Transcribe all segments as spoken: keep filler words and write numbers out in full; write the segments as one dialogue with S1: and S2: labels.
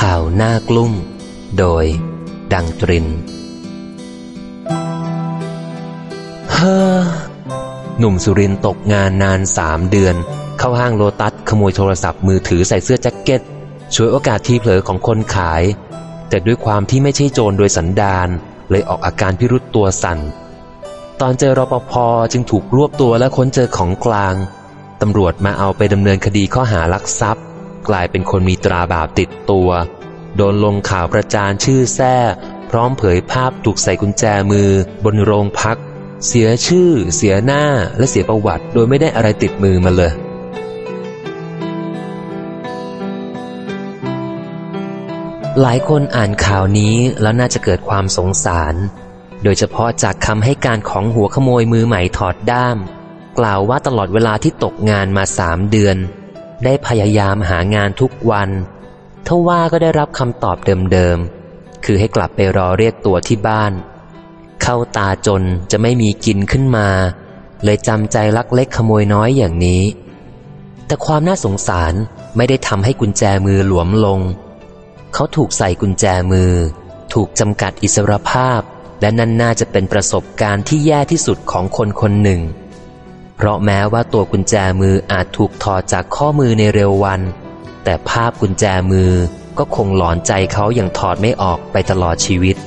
S1: ข่าวหน้ากลุ้มโดยดังตรินเฮ้อหนุ่มสุรินทร์ตกงานนานสามเดือนเข้าห้างโลตัสขโมยโทรศัพท์มือถือใส่เสื้อแจ็คเก็ตช่วยโอกาสที่เผลอของคนขายแต่ด้วยความที่ไม่ใช่โจรโดยสันดานเลยออกอาการพิรุษตัวสั่นตอนเจอรปภ.จึงถูกรวบตัวและค้นเจอของกลางตำรวจมาเอาไปดำเนินคดีข้อหาลักทรัพย์กลายเป็นคนมีตราบาปติดตัวโดนลงข่าวประจานชื่อแท้พร้อมเผยภาพถูกใส่กุญแจมือบนโรงพักเสียชื่อเสียหน้าและเสียประวัติโดยไม่ได้อะไรติดมือมาเลยหลายคนอ่านข่าวนี้แล้วน่าจะเกิดความสงสารโดยเฉพาะจากคำให้การของหัวขโมยมือใหม่ถอดด้ามกล่าวว่าตลอดเวลาที่ตกงานมาสามเดือนได้พยายามหางานทุกวันทว่าก็ได้รับคำตอบเดิมๆคือให้กลับไปรอเรียกตัวที่บ้านเข้าตาจนจะไม่มีกินขึ้นมาเลยจำใจลักเล็กขโมยน้อยอย่างนี้แต่ความน่าสงสารไม่ได้ทำให้กุญแจมือหลวมลงเขาถูกใส่กุญแจมือถูกจำกัดอิสรภาพและนั่นน่าจะเป็นประสบการณ์ที่แย่ที่สุดของคนคนหนึ่งเพราะแม้ว่าตัวกุญแจมืออาจถูกถอดจากข้อมือในเร็ววันแต่ภาพกุญแจมือก็คงหลอนใจเขาอย่างถอดไม่ออกไปตลอดชีวิต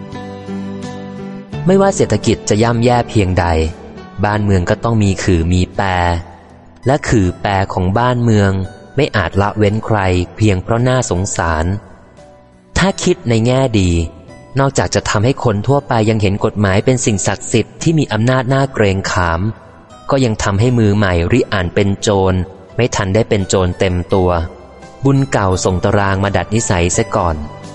S1: ไม่ว่าเศรษฐกิจจะย่ำแย่เพียงใดบ้านเมืองก็ต้องมีขื่อมีแปรและขื่อแปรของบ้านเมืองไม่อาจละเว้นใครเพียงเพราะน่าสงสารถ้าคิดในแง่ดีนอกจากจะทำให้คนทั่วไปยังเห็นกฎหมายเป็นสิ่งศักดิ์สิทธิ์ที่มีอำนาจน่าเกรงขามก็ยังทำให้มือใหม่ริอ่านเป็นโจรไม่ทันได้เป็นโจรเต็มตัวบุญเก่าส่งตารางมาดัดนิสัยเสียก่อน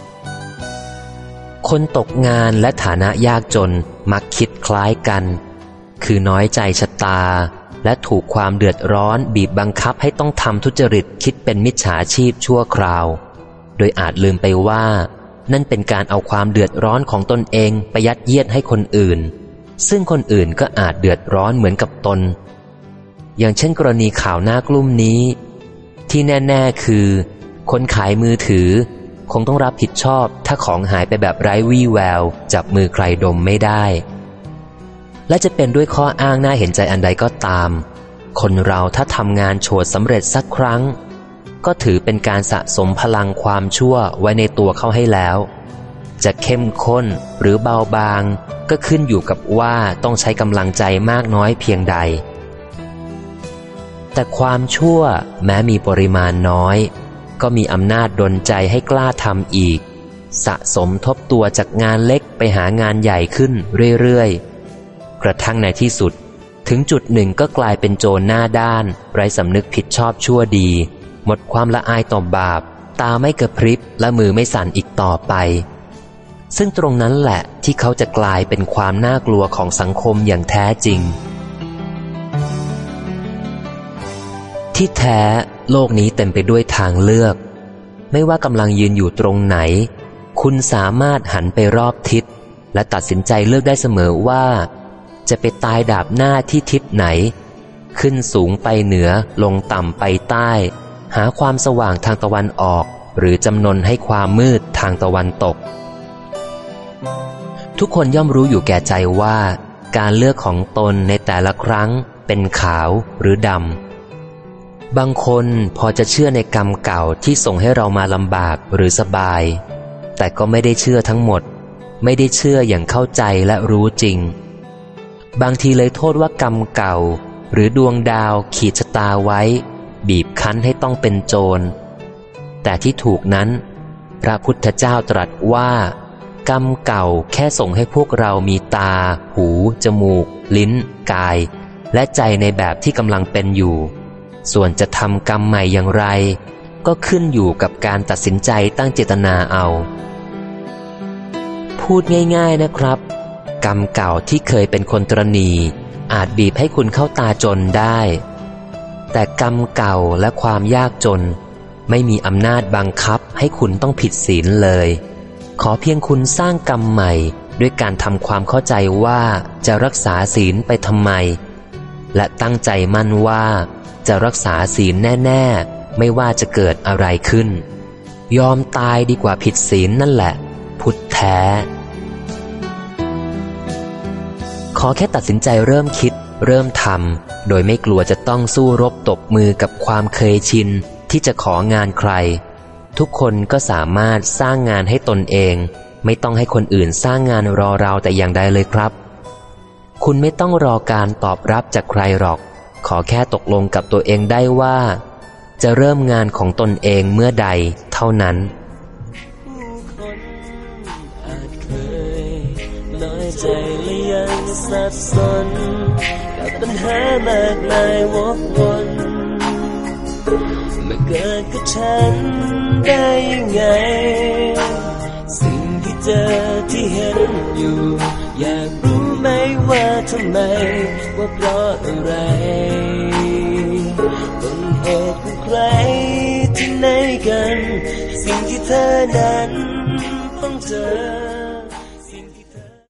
S1: คนตกงานและฐานะยากจนมักคิดคล้ายกันคือน้อยใจชะตาและถูกความเดือดร้อนบีบบังคับให้ต้องทำทุจริตคิดเป็นมิจฉาชีพชั่วคราวโดยอาจลืมไปว่านั่นเป็นการเอาความเดือดร้อนของตนเองไปยัดเยียดให้คนอื่นซึ่งคนอื่นก็อาจเดือดร้อนเหมือนกับตนอย่างเช่นกรณีข่าวหน้ากลุ่มนี้ที่แน่ๆคือคนขายมือถือคงต้องรับผิดชอบถ้าของหายไปแบบไร้วี่แววจับมือใครดมไม่ได้และจะเป็นด้วยข้ออ้างน่าเห็นใจอันใดก็ตามคนเราถ้าทำงานโฉดสำเร็จสักครั้งก็ถือเป็นการสะสมพลังความชั่วไว้ในตัวเข้าให้แล้วจะเข้มข้นหรือเบาบางก็ขึ้นอยู่กับว่าต้องใช้กำลังใจมากน้อยเพียงใดแต่ความชั่วแม้มีปริมาณน้อยก็มีอำนาจดลใจให้กล้าทำอีกสะสมทบตัวจากงานเล็กไปหางานใหญ่ขึ้นเรื่อยๆกระทั่งในที่สุดถึงจุดหนึ่งก็กลายเป็นโจรหน้าด้านไร้สำนึกผิดชอบชั่วดีหมดความละอายต่อบาปตาไม่กระพริบและมือไม่สั่นอีกต่อไปซึ่งตรงนั้นแหละที่เขาจะกลายเป็นความน่ากลัวของสังคมอย่างแท้จริงที่แท้โลกนี้เต็มไปด้วยทางเลือกไม่ว่ากำลังยืนอยู่ตรงไหนคุณสามารถหันไปรอบทิศและตัดสินใจเลือกได้เสมอว่าจะไปตายดาบหน้าที่ทิศไหนขึ้นสูงไปเหนือลงต่ำไปใต้หาความสว่างทางตะวันออกหรือจำนนให้ความมืดทางตะวันตกทุกคนย่อมรู้อยู่แก่ใจว่าการเลือกของตนในแต่ละครั้งเป็นขาวหรือดำบางคนพอจะเชื่อในกรรมเก่าที่ส่งให้เรามาลำบากหรือสบายแต่ก็ไม่ได้เชื่อทั้งหมดไม่ได้เชื่ออย่างเข้าใจและรู้จริงบางทีเลยโทษว่ากรรมเก่าหรือดวงดาวขีดชะตาไว้บีบคั้นให้ต้องเป็นโจรแต่ที่ถูกนั้นพระพุทธเจ้าตรัสว่ากรรมเก่าแค่ส่งให้พวกเรามีตาหูจมูกลิ้นกายและใจในแบบที่กำลังเป็นอยู่ส่วนจะทำกรรมใหม่อย่างไรก็ขึ้นอยู่กับการตัดสินใจตั้งเจตนาเอาพูดง่ายๆนะครับกรรมเก่าที่เคยเป็นคนตระหนี่อาจบีบให้คุณเข้าตาจนได้แต่กรรมเก่าและความยากจนไม่มีอำนาจบังคับให้คุณต้องผิดศีลเลยขอเพียงคุณสร้างกรรมใหม่ด้วยการทำความเข้าใจว่าจะรักษาศีลไปทำไมและตั้งใจมั่นว่าจะรักษาศีลแน่ๆไม่ว่าจะเกิดอะไรขึ้นยอมตายดีกว่าผิดศีลนั่นแหละพุทธแท้ขอแค่ตัดสินใจเริ่มคิดเริ่มทำโดยไม่กลัวจะต้องสู้รบตบมือกับความเคยชินที่จะของานใครทุกคนก็สามารถสร้างงานให้ตนเองไม่ต้องให้คนอื่นสร้างงานรอเราแต่อย่างใดเลยครับคุณไม่ต้องรอการตอบรับจากใครหรอกขอแค่ตกลงกับตัวเองได้ว่าจะเริ่มงานของตนเองเมื่อใดเท่านั้น
S2: ผู้คนอาจเคยน้อยใจและยังสับสนกับปัญหามากมายวกวนมาเกิดกับฉันได้ยังไงสิ่งที่เจอที่เห็นอยู่อยากรู้ไหมว่าทำไมว่าเพราะอะไรต้นเหตุของใครที่ไหนกันสิ่งที่เธอนั้นต้องเจอ